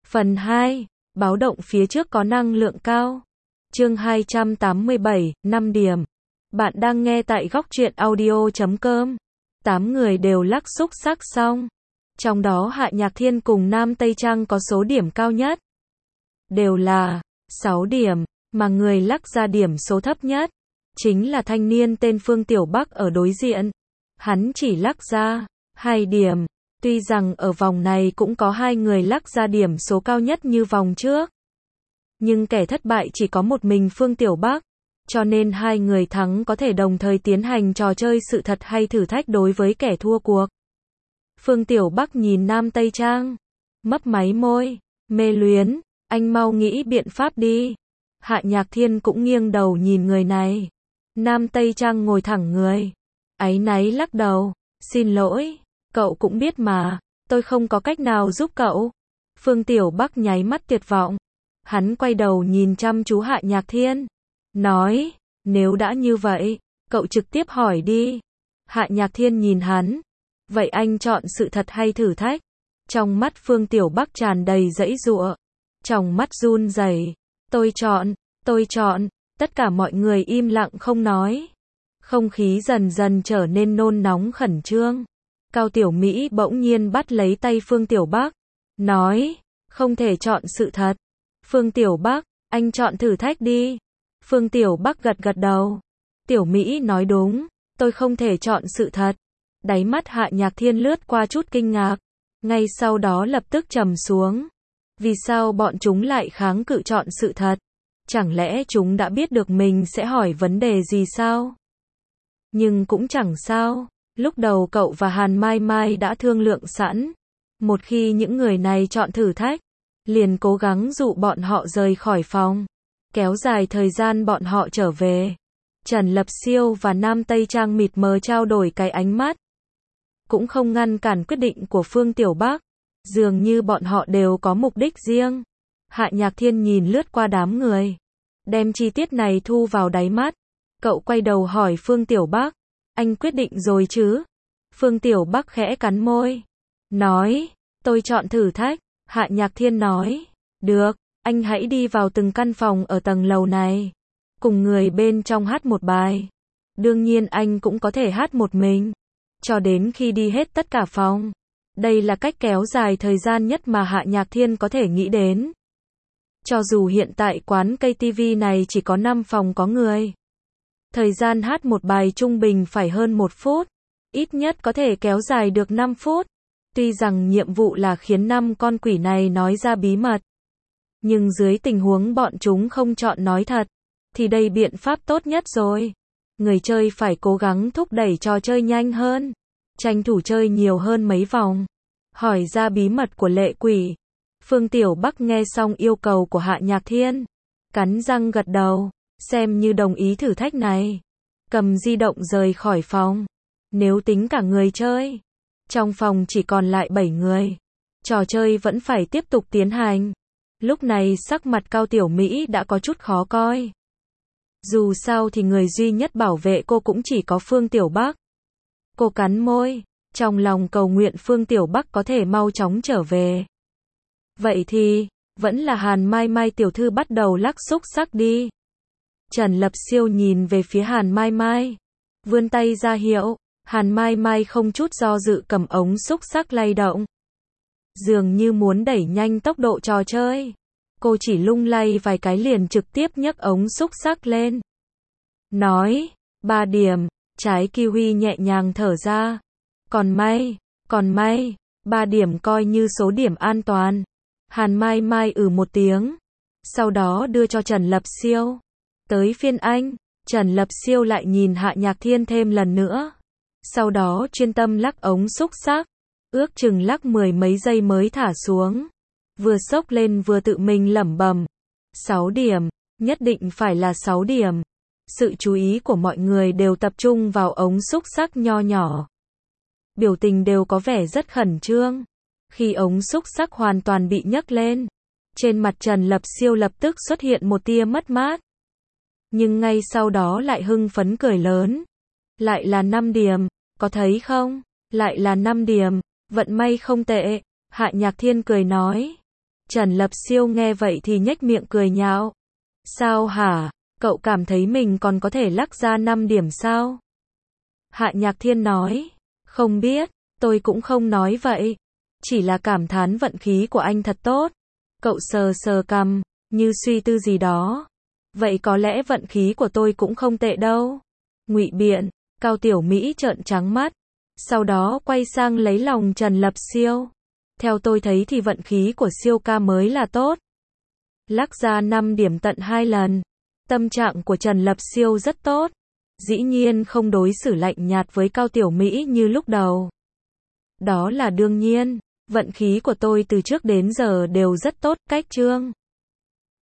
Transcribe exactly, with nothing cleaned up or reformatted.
Phần hai, báo động phía trước có năng lượng cao. Chương hai trăm tám mươi bảy, năm điểm. Bạn đang nghe tại góc truyện audio chấm com. Tám người đều lắc xúc xắc xong. Trong đó Hạ Nhạc Thiên cùng Nam Tây Trang có số điểm cao nhất. Đều là sáu điểm, mà người lắc ra điểm số thấp nhất chính là thanh niên tên Phương Tiểu Bắc ở đối diện. Hắn chỉ lắc ra hai điểm. Tuy rằng ở vòng này cũng có hai người lắc ra điểm số cao nhất như vòng trước, nhưng kẻ thất bại chỉ có một mình Phương Tiểu Bắc, cho nên hai người thắng có thể đồng thời tiến hành trò chơi sự thật hay thử thách đối với kẻ thua cuộc. Phương Tiểu Bắc nhìn Nam Tây Trang, mấp máy môi, mê luyến, anh mau nghĩ biện pháp đi. Hạ Nhạc Thiên cũng nghiêng đầu nhìn người này. Nam Tây Trang ngồi thẳng người, áy náy lắc đầu, xin lỗi, cậu cũng biết mà, tôi không có cách nào giúp cậu. Phương Tiểu Bắc nháy mắt tuyệt vọng. Hắn quay đầu nhìn chăm chú Hạ Nhạc Thiên, nói, nếu đã như vậy, cậu trực tiếp hỏi đi. Hạ Nhạc Thiên nhìn hắn, vậy anh chọn sự thật hay thử thách? Trong mắt Phương Tiểu Bắc tràn đầy giãy giụa, trong mắt run rẩy. Tôi chọn, tôi chọn. Tất cả mọi người im lặng không nói. Không khí dần dần trở nên nôn nóng khẩn trương. Cao Tiểu Mỹ bỗng nhiên bắt lấy tay Phương Tiểu Bắc, nói, không thể chọn sự thật. Phương Tiểu Bắc, anh chọn thử thách đi. Phương Tiểu Bắc gật gật đầu. Tiểu Mỹ nói đúng, tôi không thể chọn sự thật. Đáy mắt Hạ Nhạc Thiên lướt qua chút kinh ngạc, ngay sau đó lập tức trầm xuống. Vì sao bọn chúng lại kháng cự chọn sự thật? Chẳng lẽ chúng đã biết được mình sẽ hỏi vấn đề gì sao? Nhưng cũng chẳng sao. Lúc đầu cậu và Hàn Mai Mai đã thương lượng sẵn. Một khi những người này chọn thử thách, liền cố gắng dụ bọn họ rời khỏi phòng, kéo dài thời gian bọn họ trở về. Trần Lập Siêu và Nam Tây Trang mịt mờ trao đổi cái ánh mắt, cũng không ngăn cản quyết định của Phương Tiểu Bắc. Dường như bọn họ đều có mục đích riêng. Hạ Nhạc Thiên nhìn lướt qua đám người, đem chi tiết này thu vào đáy mắt. Cậu quay đầu hỏi Phương Tiểu Bắc, anh quyết định rồi chứ? Phương Tiểu Bắc khẽ cắn môi, nói, tôi chọn thử thách. Hạ Nhạc Thiên nói, được, anh hãy đi vào từng căn phòng ở tầng lầu này, cùng người bên trong hát một bài. Đương nhiên anh cũng có thể hát một mình, cho đến khi đi hết tất cả phòng. Đây là cách kéo dài thời gian nhất mà Hạ Nhạc Thiên có thể nghĩ đến. Cho dù hiện tại quán ca tê vê này chỉ có năm phòng có người, thời gian hát một bài trung bình phải hơn một phút, ít nhất có thể kéo dài được năm phút. Tuy rằng nhiệm vụ là khiến năm con quỷ này nói ra bí mật, nhưng dưới tình huống bọn chúng không chọn nói thật, thì đây biện pháp tốt nhất rồi. Người chơi phải cố gắng thúc đẩy trò chơi nhanh hơn, tranh thủ chơi nhiều hơn mấy vòng, hỏi ra bí mật của lệ quỷ. Phương Tiểu Bắc nghe xong yêu cầu của Hạ Nhạc Thiên, cắn răng gật đầu, xem như đồng ý thử thách này. Cầm di động rời khỏi phòng. Nếu tính cả người chơi, trong phòng chỉ còn lại bảy người. Trò chơi vẫn phải tiếp tục tiến hành. Lúc này sắc mặt Cao Tiểu Mỹ đã có chút khó coi. Dù sao thì người duy nhất bảo vệ cô cũng chỉ có Phương Tiểu Bắc. Cô cắn môi, trong lòng cầu nguyện Phương Tiểu Bắc có thể mau chóng trở về. Vậy thì, vẫn là Hàn Mai Mai tiểu thư bắt đầu lắc xúc xắc đi. Trần Lập Siêu nhìn về phía Hàn Mai Mai, vươn tay ra hiệu. Hàn Mai Mai không chút do dự cầm ống xúc xắc lay động, dường như muốn đẩy nhanh tốc độ trò chơi. Cô chỉ lung lay vài cái liền trực tiếp nhấc ống xúc xắc lên, nói, ba điểm. Trái kiwi nhẹ nhàng thở ra, còn may, còn may, ba điểm coi như số điểm an toàn. Hàn Mai Mai ừ một tiếng, sau đó đưa cho Trần Lập Siêu. Tới phiên anh. Trần Lập Siêu lại nhìn Hạ Nhạc Thiên thêm lần nữa, sau đó chuyên tâm lắc ống xúc xắc, ước chừng lắc mười mấy giây mới thả xuống, vừa xốc lên vừa tự mình lẩm bẩm, sáu điểm, nhất định phải là sáu điểm. Sự chú ý của mọi người đều tập trung vào ống xúc xắc nho nhỏ, biểu tình đều có vẻ rất khẩn trương. Khi ống xúc xắc hoàn toàn bị nhấc lên, trên mặt Trần Lập Siêu lập tức xuất hiện một tia mất mát, nhưng ngay sau đó lại hưng phấn cười lớn, lại là năm điểm, có thấy không? Lại là năm điểm, vận may không tệ. Hạ Nhạc Thiên cười nói, Trần Lập Siêu nghe vậy thì nhếch miệng cười nhạo. Sao hả? Cậu cảm thấy mình còn có thể lắc ra năm điểm sao? Hạ Nhạc Thiên nói. Không biết, tôi cũng không nói vậy. Chỉ là cảm thán vận khí của anh thật tốt. Cậu sờ sờ cằm, như suy tư gì đó. Vậy có lẽ vận khí của tôi cũng không tệ đâu. Ngụy biện, Cao Tiểu Mỹ trợn trắng mắt. Sau đó quay sang lấy lòng Trần Lập Siêu. Theo tôi thấy thì vận khí của Siêu ca mới là tốt. Lắc ra năm điểm tận hai lần. Tâm trạng của Trần Lập Siêu rất tốt. Dĩ nhiên không đối xử lạnh nhạt với Cao Tiểu Mỹ như lúc đầu. Đó là đương nhiên. Vận khí của tôi từ trước đến giờ đều rất tốt, cách Trương.